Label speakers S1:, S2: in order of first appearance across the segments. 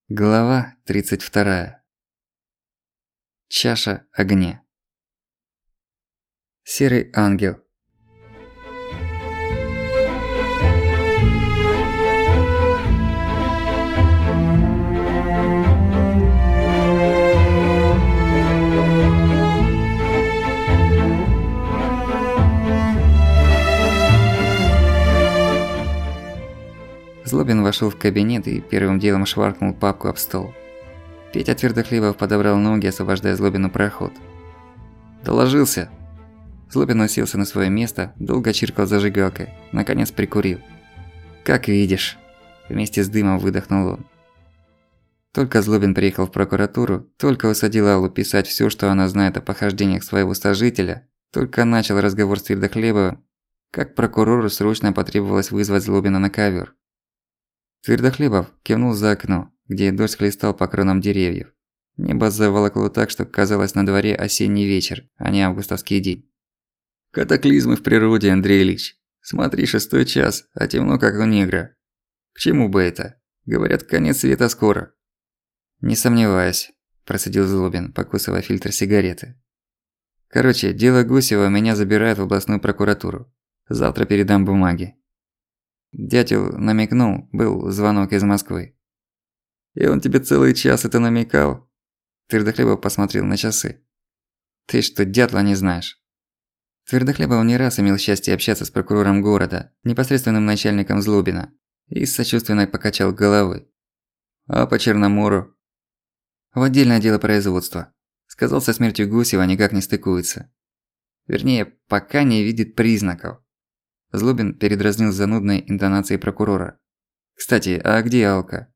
S1: Глава 32. Чаша огня. Серый ангел. Злобин вошёл в кабинет и первым делом шваркнул папку об стол. Петя Твердохлебов подобрал ноги, освобождая Злобину проход. «Доложился!» Злобин уселся на своё место, долго чиркал зажигалкой, наконец прикурил. «Как видишь!» Вместе с дымом выдохнул он. Только Злобин приехал в прокуратуру, только усадил Аллу писать всё, что она знает о похождениях своего сожителя, только начал разговор с Твердохлебовым, как прокурору срочно потребовалось вызвать Злобина на ковёр. Твердохлебов кивнул за окно, где дождь хлестал по кронам деревьев. Небо заволокло так, что казалось на дворе осенний вечер, а не августовский день. «Катаклизмы в природе, Андрей Ильич. Смотри, 6 час, а темно как у негра. К чему бы это? Говорят, конец света скоро». «Не сомневаюсь», – процедил Злобин, покусывая фильтр сигареты. «Короче, дело Гусева меня забирают в областную прокуратуру. Завтра передам бумаги». Дятел намекнул, был звонок из Москвы. «И он тебе целый час это намекал?» Твердохлебов посмотрел на часы. «Ты что, дятла не знаешь?» Твердохлебов не раз имел счастье общаться с прокурором города, непосредственным начальником Злобина, и сочувственно покачал головой. «А по Черномору?» «В отдельное дело производства. Сказал, со смертью Гусева никак не стыкуется. Вернее, пока не видит признаков». Злобин передразнил занудной интонацией прокурора. «Кстати, а где Алка?»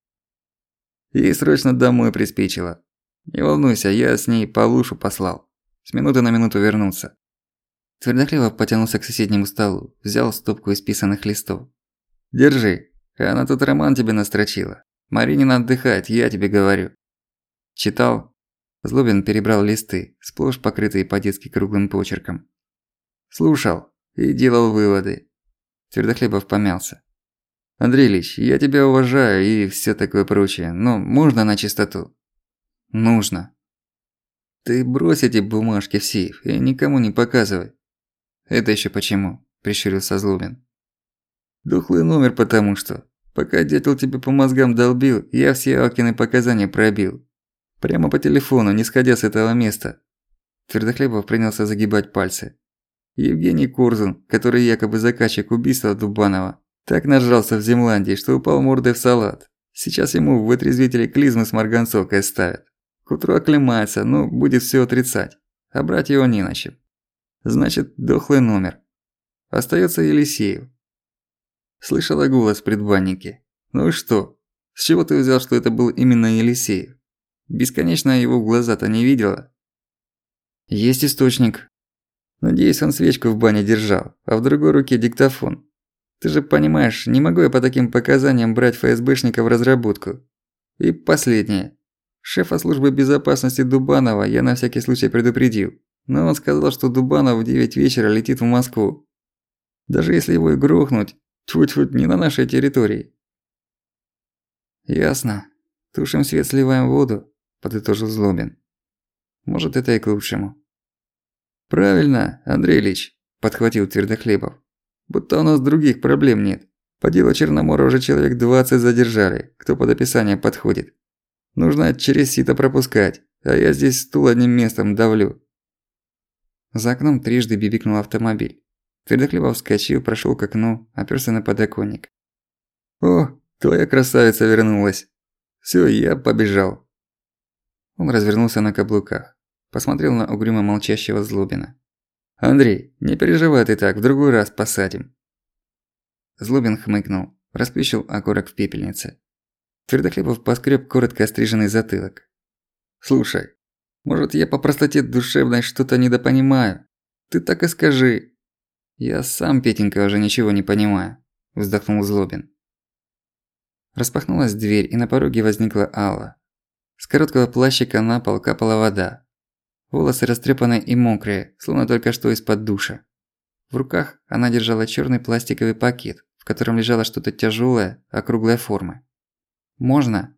S1: «Ей срочно домой приспичило. Не волнуйся, я с ней Павлушу послал. С минуты на минуту вернуться». Твердохлебов потянулся к соседнему столу, взял стопку исписанных листов. «Держи, она тут роман тебе настрочила. Маринина отдыхает, я тебе говорю». «Читал?» Злобин перебрал листы, сплошь покрытые по-детски круглым почерком. «Слушал. И делал выводы». Твердохлебов помялся. «Андрей Ильич, я тебя уважаю и всё такое прочее, но можно на чистоту?» «Нужно». «Ты брось эти бумажки в сейф и никому не показывай». «Это ещё почему?» – прищурился Злобин. «Дохлый номер потому что. Пока дятел тебе по мозгам долбил, я все Алкины показания пробил. Прямо по телефону, не сходя с этого места». Твердохлебов принялся загибать пальцы. Евгений Корзун, который якобы заказчик убийства Дубанова, так нажрался в Земландии, что упал мордой в салат. Сейчас ему в вытрезвителе клизмы с марганцовкой ставят. К утру оклемается, но будет всё отрицать. А брать его не на чем. Значит, дохлый номер. Остаётся Елисеев. Слышала голос в предбаннике. Ну и что? С чего ты взял, что это был именно Елисеев? Бесконечно его в глаза-то не видела? Есть источник. Надеюсь, он свечку в бане держал, а в другой руке диктофон. Ты же понимаешь, не могу я по таким показаниям брать ФСБшника в разработку. И последнее. Шефа службы безопасности Дубанова я на всякий случай предупредил, но он сказал, что Дубанов в 9 вечера летит в Москву. Даже если его и грохнуть, тьфу-тьфу, не на нашей территории. «Ясно. Тушим свет, сливаем воду», – подытожил Злобин. «Может, это и к лучшему». «Правильно, Андрей Ильич», – подхватил Твердохлебов. «Будто у нас других проблем нет. По делу Черномора уже человек 20 задержали, кто под описание подходит. Нужно через сито пропускать, а я здесь стул одним местом давлю». За окном трижды бибикнул автомобиль. Твердохлебов вскочил, прошёл к окну, опёрся на подоконник. «О, твоя красавица вернулась. Всё, я побежал». Он развернулся на каблуках. Посмотрел на угрюмо молчащего Злобина. «Андрей, не переживай ты так, в другой раз посадим». Злобин хмыкнул, расплющил окурок в пепельнице. Твердохлебов поскреб коротко остриженный затылок. «Слушай, может, я по простоте душевной что-то недопонимаю? Ты так и скажи». «Я сам, Петенька, уже ничего не понимаю», – вздохнул Злобин. Распахнулась дверь, и на пороге возникла Алла. С короткого плащика на пол капала вода. Волосы растрепанные и мокрые, словно только что из-под душа. В руках она держала чёрный пластиковый пакет, в котором лежало что-то тяжёлое, округлой формы. «Можно?»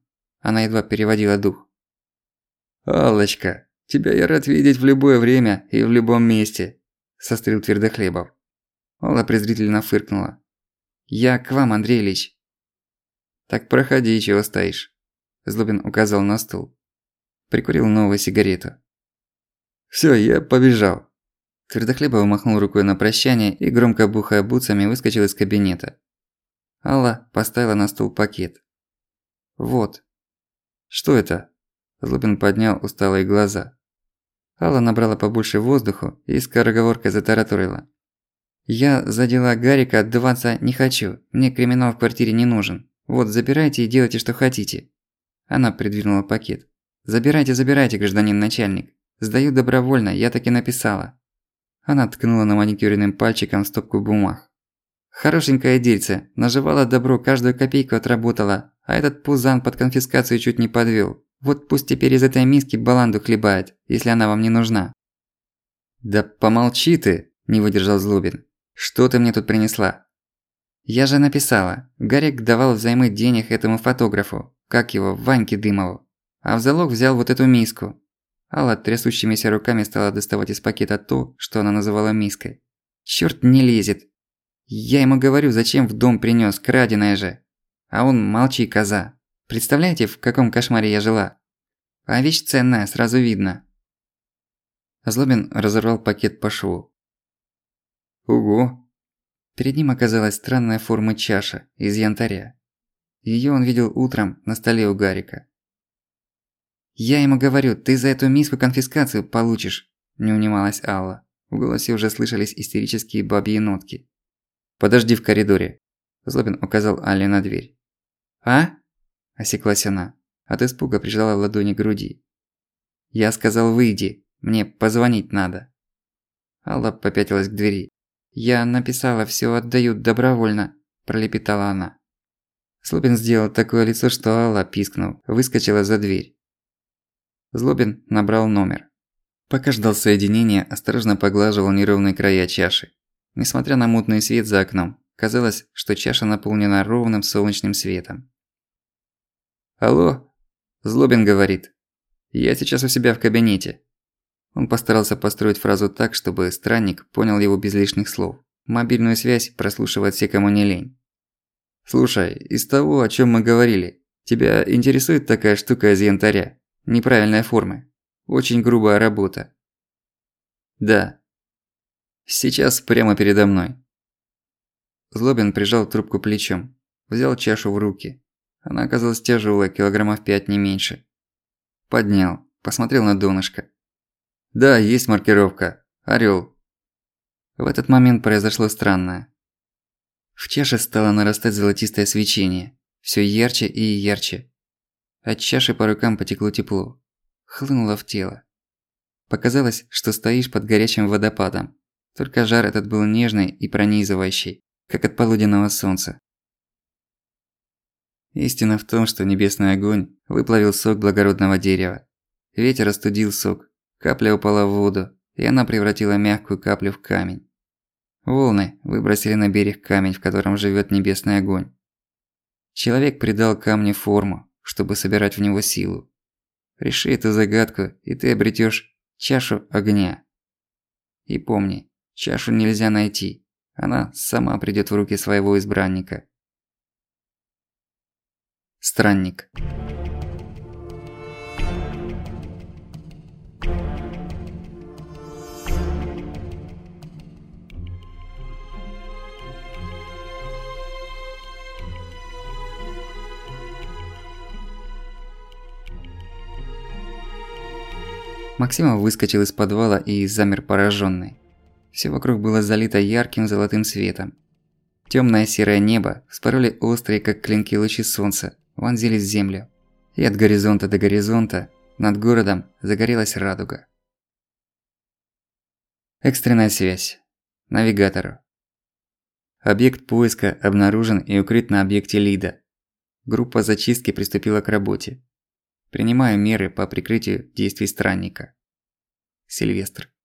S1: Она едва переводила дух. «Аллочка, тебя я рад видеть в любое время и в любом месте», – сострил Твердохлебов. Алла презрительно фыркнула. «Я к вам, Андрей Ильич». «Так проходи, чего стоишь?» Злобин указал на стул. Прикурил новую сигарету. «Всё, я побежал». Твердохлебов махнул рукой на прощание и, громко бухая бутсами, выскочил из кабинета. Алла поставила на стол пакет. «Вот». «Что это?» Злобин поднял усталые глаза. Алла набрала побольше воздуху и скороговоркой затараторила. «Я за дела Гарика отдуваться не хочу, мне криминал в квартире не нужен. Вот, забирайте и делайте, что хотите». Она придвинула пакет. «Забирайте, забирайте, гражданин начальник. Сдаю добровольно, я так и написала». Она ткнула на маникюренным пальчиком стопку бумаг. «Хорошенькое дельце, наживала добро, каждую копейку отработала, а этот пузан под конфискацию чуть не подвёл. Вот пусть теперь из этой миски баланду хлебает, если она вам не нужна». «Да помолчи ты», – не выдержал Злобин. «Что ты мне тут принесла?» «Я же написала. Гарик давал взаймы денег этому фотографу, как его, Ваньке Дымову. А в залог взял вот эту миску». Алла трясущимися руками стала доставать из пакета то, что она называла миской. «Чёрт не лезет. Я ему говорю, зачем в дом принёс, краденое же. А он молчи, коза. Представляете, в каком кошмаре я жила? А вещь ценная, сразу видно». Злобин разорвал пакет по шву. «Ого!» Перед ним оказалась странная форма чаша из янтаря. Её он видел утром на столе у Гарика. «Я ему говорю, ты за эту миску конфискацию получишь», – не унималась Алла. В голосе уже слышались истерические бабьи нотки. «Подожди в коридоре», – Злобин указал Алле на дверь. «А?» – осеклась она. От испуга прижала ладони к груди. «Я сказал, выйди, мне позвонить надо». Алла попятилась к двери. «Я написала, всё отдаю добровольно», – пролепетала она. Злобин сделал такое лицо, что Алла, пискнув, выскочила за дверь. Злобин набрал номер. Пока ждал соединения, осторожно поглаживал неровные края чаши. Несмотря на мутный свет за окном, казалось, что чаша наполнена ровным солнечным светом. «Алло?» Злобин говорит. «Я сейчас у себя в кабинете». Он постарался построить фразу так, чтобы странник понял его без лишних слов. Мобильную связь прослушивает все, кому не лень. «Слушай, из того, о чём мы говорили, тебя интересует такая штука из янтаря? Неправильной формы. Очень грубая работа». «Да». «Сейчас прямо передо мной». Злобин прижал трубку плечом. Взял чашу в руки. Она оказалась тяжёлая, килограммов 5 не меньше. Поднял. Посмотрел на донышко. «Да, есть маркировка. Орёл». В этот момент произошло странное. В чаше стало нарастать золотистое свечение. Всё ярче и ярче. От чаши по рукам потекло тепло. Хлынуло в тело. Показалось, что стоишь под горячим водопадом. Только жар этот был нежный и пронизывающий, как от полуденного солнца. Истина в том, что небесный огонь выплавил сок благородного дерева. Ветер остудил сок, капля упала в воду, и она превратила мягкую каплю в камень. Волны выбросили на берег камень, в котором живёт небесный огонь. Человек придал камню форму, чтобы собирать в него силу. Реши эту загадку, и ты обретёшь чашу огня. И помни, чашу нельзя найти. Она сама придёт в руки своего избранника. Странник. Максимов выскочил из подвала и замер поражённый. Всё вокруг было залито ярким золотым светом. Тёмное серое небо вспороли острые, как клинки, лучи солнца, вонзились в землю. И от горизонта до горизонта над городом загорелась радуга. Экстренная связь. Навигатору. Объект поиска обнаружен и укрыт на объекте Лида. Группа зачистки приступила к работе. Принимаю меры по прикрытию действий странника. Сильвестр.